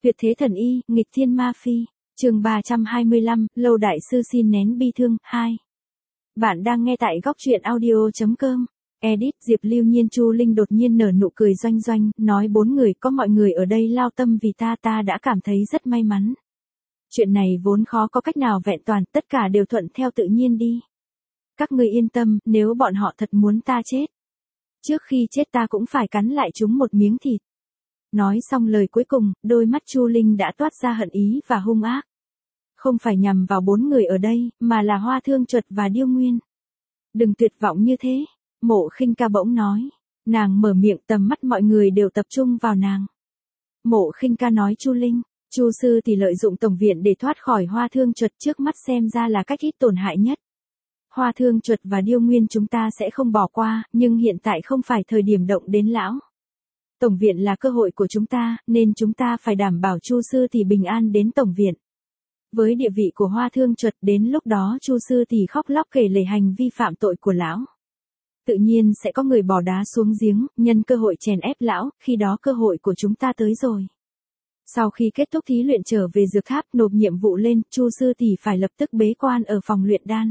Tuyệt thế thần y, nghịch thiên ma phi. Chương 325, Lâu đại sư xin nén bi thương 2. Bạn đang nghe tại góc truyện audio.com. Edit Diệp Lưu Nhiên. Chu Linh đột nhiên nở nụ cười doanh doanh, nói 4 người có mọi người ở đây lao tâm vì ta đã cảm thấy rất may mắn. Chuyện này vốn khó có cách nào vẹn toàn, tất cả đều thuận theo tự nhiên đi. Các ngươi yên tâm, nếu bọn họ thật muốn ta chết, trước khi chết ta cũng phải cắn lại chúng một miếng thịt. Nói xong lời cuối cùng, đôi mắt Chu Linh đã toát ra hận ý và hung ác. Không phải nhằm vào 4 người ở đây, mà là Hoa Thương Chuột và Điêu Nguyên. Đừng tuyệt vọng như thế, Mộ Khinh Ca bỗng nói. Nàng mở miệng, tầm mắt mọi người đều tập trung vào nàng. Mộ Khinh Ca nói Chu Linh, Chu sư thì lợi dụng tổng viện để thoát khỏi Hoa Thương Chuột, trước mắt xem ra là cách ít tổn hại nhất. Hoa Thương Chuột và Điêu Nguyên chúng ta sẽ không bỏ qua, nhưng hiện tại không phải thời điểm động đến lão. Tổng viện là cơ hội của chúng ta, nên chúng ta phải đảm bảo Chu sư thì bình an đến tổng viện. Với địa vị của Hoa Thương Chuột, đến lúc đó Chu sư thì khóc lóc kể lể hành vi phạm tội của lão. Tự nhiên sẽ có người bỏ đá xuống giếng, nhân cơ hội chèn ép lão, khi đó cơ hội của chúng ta tới rồi. Sau khi kết thúc thí luyện trở về dược tháp, nộp nhiệm vụ lên, Chu sư thì phải lập tức bế quan ở phòng luyện đan.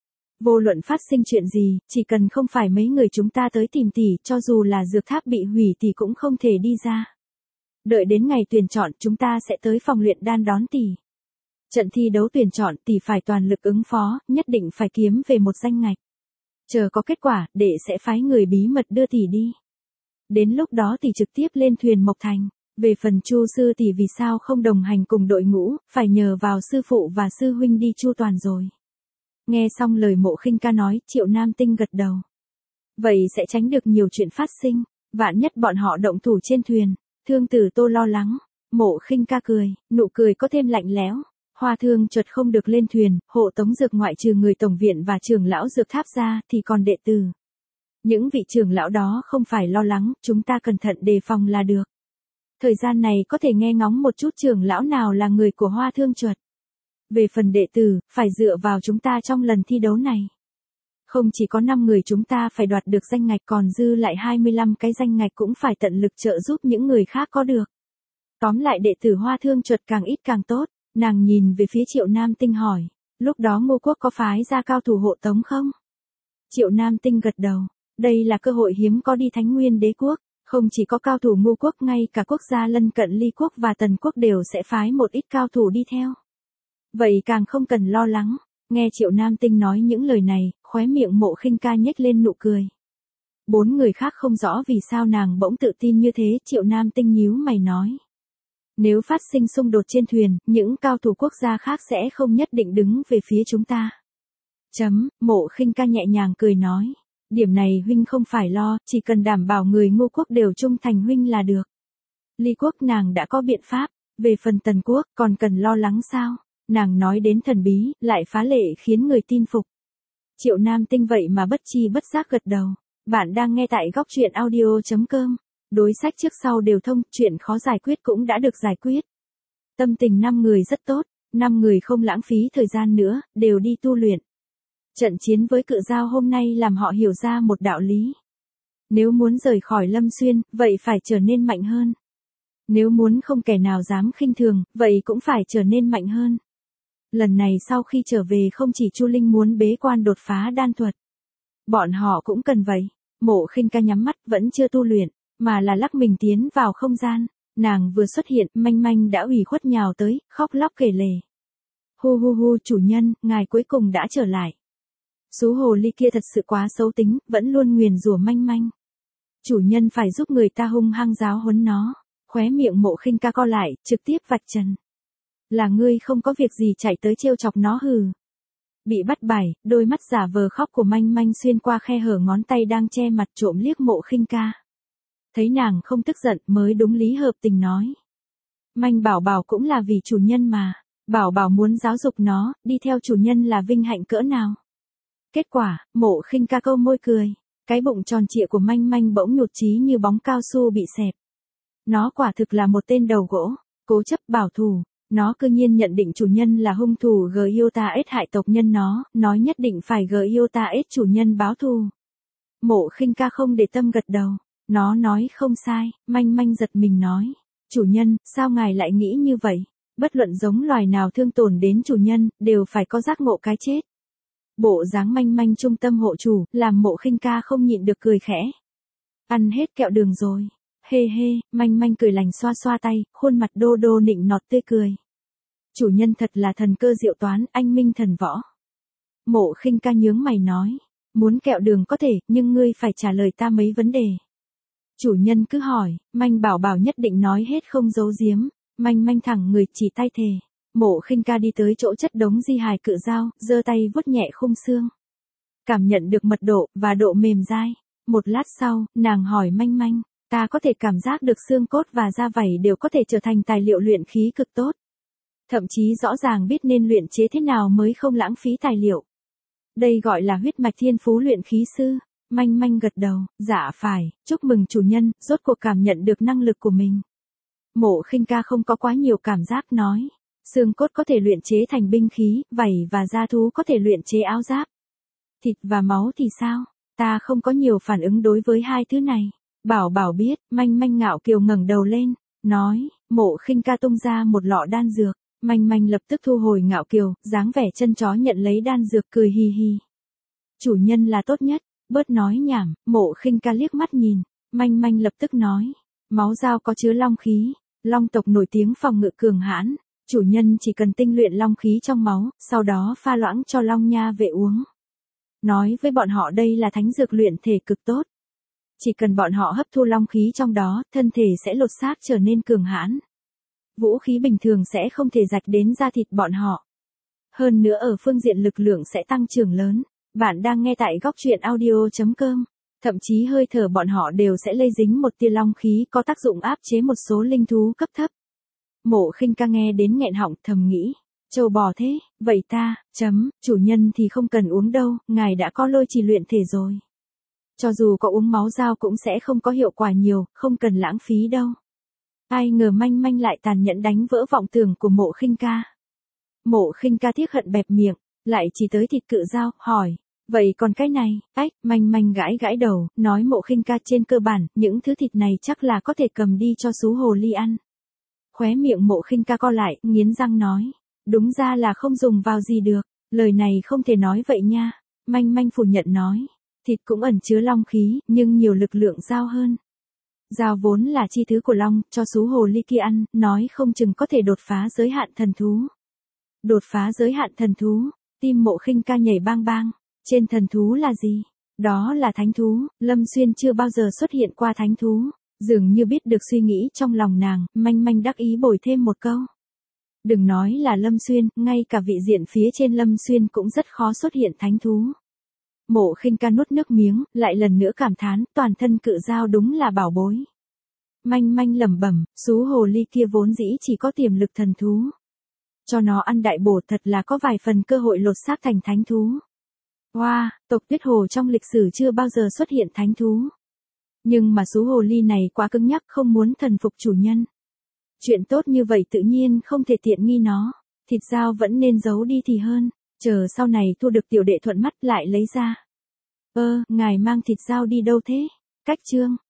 Vô luận phát sinh chuyện gì, chỉ cần không phải mấy người chúng ta tới tìm tỷ, cho dù là dược tháp bị hủy thì cũng không thể đi ra. Đợi đến ngày tuyển chọn, chúng ta sẽ tới phòng luyện đan đón tỷ. Trận thi đấu tuyển chọn, tỷ phải toàn lực ứng phó, nhất định phải kiếm về một danh ngạch. Chờ có kết quả, đệ sẽ phái người bí mật đưa tỷ đi. Đến lúc đó tỷ trực tiếp lên thuyền Mộc Thành. Về phần Chu sư tỷ vì sao không đồng hành cùng đội ngũ, phải nhờ vào sư phụ và sư huynh đi chu toàn rồi. Nghe xong lời Mộ Khinh Ca nói, Triệu Nam Tinh gật đầu. Vậy sẽ tránh được nhiều chuyện phát sinh, vạn nhất bọn họ động thủ trên thuyền. Thương Tử Tô lo lắng. Mộ Khinh Ca cười, nụ cười có thêm lạnh lẽo. Hoa Thương Chuột không được lên thuyền, hộ tống dược ngoại trừ người tổng viện và trưởng lão dược tháp ra thì còn đệ tử. Những vị trưởng lão đó không phải lo lắng, chúng ta cẩn thận đề phòng là được. Thời gian này có thể nghe ngóng một chút trưởng lão nào là người của Hoa Thương Chuột. Về phần đệ tử, phải dựa vào chúng ta trong lần thi đấu này. Không chỉ có 5 người chúng ta phải đoạt được danh ngạch, còn dư lại 25 cái danh ngạch cũng phải tận lực trợ giúp những người khác có được. Tóm lại đệ tử Hoa Thương Chuột càng ít càng tốt. Nàng nhìn về phía Triệu Nam Tinh hỏi, lúc đó Ngô Quốc có phái ra cao thủ hộ tống không? Triệu Nam Tinh gật đầu, đây là cơ hội hiếm có đi Thánh Nguyên Đế Quốc, không chỉ có cao thủ Ngô Quốc, ngay cả quốc gia lân cận Ly Quốc và Tần Quốc đều sẽ phái một ít cao thủ đi theo. Vậy càng không cần lo lắng. Nghe Triệu Nam Tinh nói những lời này, khóe miệng Mộ Khinh Ca nhếch lên nụ cười. 4 người khác không rõ vì sao nàng bỗng tự tin như thế, Triệu Nam Tinh nhíu mày nói. Nếu phát sinh xung đột trên thuyền, những cao thủ quốc gia khác sẽ không nhất định đứng về phía chúng ta. Mộ Khinh Ca nhẹ nhàng cười nói. Điểm này huynh không phải lo, chỉ cần đảm bảo người Ngô Quốc đều trung thành huynh là được. Ly Quốc nàng đã có biện pháp, về phần Tần Quốc còn cần lo lắng sao? Nàng nói đến thần bí, lại phá lệ khiến người tin phục. Triệu Nam Tinh vậy mà bất chi bất giác gật đầu. Bạn đang nghe tại góc truyện audio.com. Đối sách trước sau đều thông, chuyện khó giải quyết cũng đã được giải quyết. Tâm tình 5 người rất tốt, 5 người không lãng phí thời gian nữa, đều đi tu luyện. Trận chiến với Cự Dao hôm nay làm họ hiểu ra một đạo lý. Nếu muốn rời khỏi Lâm Xuyên, vậy phải trở nên mạnh hơn. Nếu muốn không kẻ nào dám khinh thường, vậy cũng phải trở nên mạnh hơn. Lần này sau khi trở về không chỉ Chu Linh muốn bế quan đột phá đan thuật. Bọn họ cũng cần vậy. Mộ Khinh Ca nhắm mắt vẫn chưa tu luyện, mà là lắc mình tiến vào không gian. Nàng vừa xuất hiện, Manh Manh đã ủy khuất nhào tới, khóc lóc kể lể. Hu chủ nhân, ngài cuối cùng đã trở lại. Sú hồ ly kia thật sự quá xấu tính, vẫn luôn nguyền rủa Manh Manh. Chủ nhân phải giúp người ta hung hăng giáo huấn nó. Khóe miệng Mộ Khinh Ca co lại, trực tiếp vạch trần. Là ngươi không có việc gì chạy tới trêu chọc nó hừ. Bị bắt bảy, đôi mắt giả vờ khóc của Manh Manh xuyên qua khe hở ngón tay đang che mặt trộm liếc Mộ Khinh Ca. Thấy nàng không tức giận mới đúng lý hợp tình nói. Manh Bảo Bảo cũng là vì chủ nhân mà. Bảo Bảo muốn giáo dục nó, đi theo chủ nhân là vinh hạnh cỡ nào. Kết quả, Mộ Khinh Ca câu môi cười. Cái bụng tròn trịa của Manh Manh bỗng nhụt chí như bóng cao su bị xẹp. Nó quả thực là một tên đầu gỗ, cố chấp bảo thủ. Nó cư nhiên nhận định chủ nhân là hung thủ Gyota S hại tộc nhân nó, nói nhất định phải Gyota S chủ nhân báo thù. Mộ Khinh Ca không để tâm gật đầu. Nó nói không sai, Manh Manh giật mình nói. Chủ nhân, sao ngài lại nghĩ như vậy? Bất luận giống loài nào thương tổn đến chủ nhân, đều phải có giác ngộ cái chết. Bộ dáng manh manh trung tâm hộ chủ, làm Mộ Khinh Ca không nhịn được cười khẽ. Ăn hết kẹo đường rồi. Hê hê, manh manh cười lành xoa xoa tay, khuôn mặt đô đô nịnh nọt tươi cười. Chủ nhân thật là thần cơ diệu toán, anh minh thần võ. Mộ Khinh Ca nhướng mày nói. Muốn kẹo đường có thể, nhưng ngươi phải trả lời ta mấy vấn đề. Chủ nhân cứ hỏi, manh bảo bảo nhất định nói hết không giấu giếm. Manh manh thẳng người chỉ tay thề. Mộ Khinh Ca đi tới chỗ chất đống di hài cự dao, giơ tay vuốt nhẹ khung xương. Cảm nhận được mật độ, và độ mềm dai. Một lát sau, nàng hỏi manh manh, ta có thể cảm giác được xương cốt và da vảy đều có thể trở thành tài liệu luyện khí cực tốt. Thậm chí rõ ràng biết nên luyện chế thế nào mới không lãng phí tài liệu. Đây gọi là huyết mạch thiên phú luyện khí sư. Manh manh gật đầu, dạ phải, chúc mừng chủ nhân, rốt cuộc cảm nhận được năng lực của mình. Mộ Khinh Ca không có quá nhiều cảm giác nói. Xương cốt có thể luyện chế thành binh khí, vảy và da thú có thể luyện chế áo giáp. Thịt và máu thì sao? Ta không có nhiều phản ứng đối với hai thứ này. Bảo bảo biết, manh manh ngạo kiều ngẩng đầu lên, nói, Mộ Khinh Ca tung ra một lọ đan dược. Manh manh lập tức thu hồi ngạo kiều, dáng vẻ chân chó nhận lấy đan dược cười hì hì. Chủ nhân là tốt nhất, bớt nói nhảm. Mộ Khinh Ca liếc mắt nhìn, manh manh lập tức nói, máu dao có chứa long khí, long tộc nổi tiếng phòng ngự cường hãn, chủ nhân chỉ cần tinh luyện long khí trong máu, sau đó pha loãng cho long nha vệ uống. Nói với bọn họ đây là thánh dược luyện thể cực tốt. Chỉ cần bọn họ hấp thu long khí trong đó, thân thể sẽ lột xác trở nên cường hãn. Vũ khí bình thường sẽ không thể rạch đến da thịt bọn họ. Hơn nữa ở phương diện lực lượng sẽ tăng trưởng lớn. Bạn đang nghe tại góc truyện audio.com. Thậm chí hơi thở bọn họ đều sẽ lây dính một tia long khí có tác dụng áp chế một số linh thú cấp thấp. Mộ Khinh Ca nghe đến nghẹn họng thầm nghĩ. Châu bò thế, vậy ta, chủ nhân thì không cần uống đâu, ngài đã có lôi trì luyện thể rồi. Cho dù có uống máu dao cũng sẽ không có hiệu quả nhiều, không cần lãng phí đâu. Ai ngờ manh manh lại tàn nhẫn đánh vỡ vọng tưởng của Mộ Khinh Ca. Mộ Khinh Ca tiếc hận bẹp miệng, lại chỉ tới thịt cự dao, hỏi, vậy còn cái này, manh manh gãi gãi đầu, nói Mộ Khinh Ca trên cơ bản, những thứ thịt này chắc là có thể cầm đi cho sú hồ ly ăn. Khóe miệng Mộ Khinh Ca co lại, nghiến răng nói, đúng ra là không dùng vào gì được, lời này không thể nói vậy nha. Manh manh phủ nhận nói, thịt cũng ẩn chứa long khí, nhưng nhiều lực lượng dao hơn. Dao vốn là chi thứ của long, cho sú hồ ly kia ăn, nói không chừng có thể đột phá giới hạn thần thú. Đột phá giới hạn thần thú, tim Mộ Khinh Ca nhảy bang bang, trên thần thú là gì? Đó là thánh thú, Lâm Xuyên chưa bao giờ xuất hiện qua thánh thú, dường như biết được suy nghĩ trong lòng nàng, manh manh đắc ý bồi thêm một câu. Đừng nói là Lâm Xuyên, ngay cả vị diện phía trên Lâm Xuyên cũng rất khó xuất hiện thánh thú. Mộ Khinh Ca nuốt nước miếng, lại lần nữa cảm thán, toàn thân cự dao đúng là bảo bối. Manh manh lẩm bẩm, sú hồ ly kia vốn dĩ chỉ có tiềm lực thần thú. Cho nó ăn đại bổ thật là có vài phần cơ hội lột xác thành thánh thú. Wow, tộc Tuyết Hồ trong lịch sử chưa bao giờ xuất hiện thánh thú. Nhưng mà sú hồ ly này quá cứng nhắc không muốn thần phục chủ nhân. Chuyện tốt như vậy tự nhiên không thể tiện nghi nó. Thịt dao vẫn nên giấu đi thì hơn. Chờ sau này thu được tiểu đệ thuận mắt lại lấy ra. Ngài mang thịt dao đi đâu thế? Cách chương.